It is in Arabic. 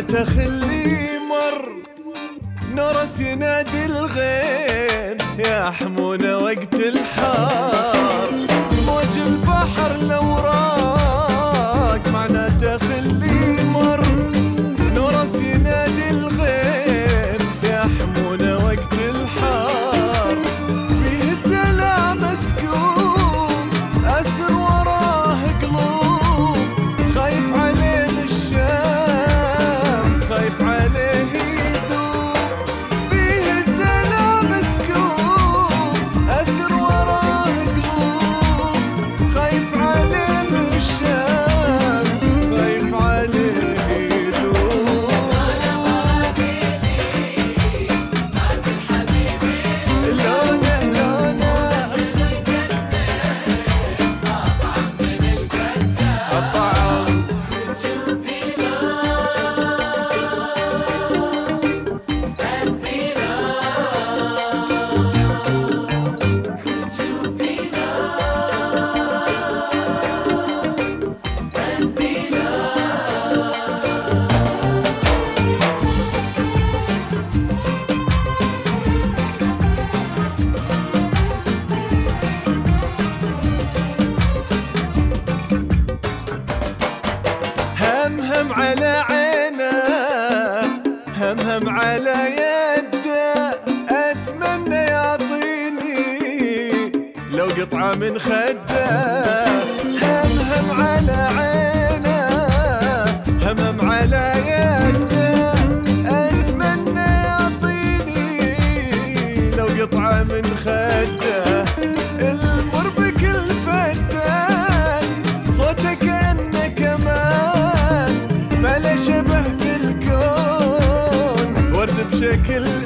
تخلي مر نورس ينادي الغيم يا حمونا وقت الحار. موج البحر لو راق معناته خلي مر نورس ينادي الغيم يا حمونا وقت الحار. فيه الدلع مسكون أسر وراه قلوب خايف عليه من الشمس خايف عليه يذوب. فيه الدلع مسكون أسر وراه قلوب خايف عليه من الشمس خايف عليه يذوب. لونه لونه الطعم هم على عينه هم على يده أتمنى يعطيني لو قطعة من خده. هم على عينه هم على يده أتمنى يعطيني لو قطعة من خده. المر بكل فتان صوته كأنه كمان ما له شبه في الكون ورد بشكل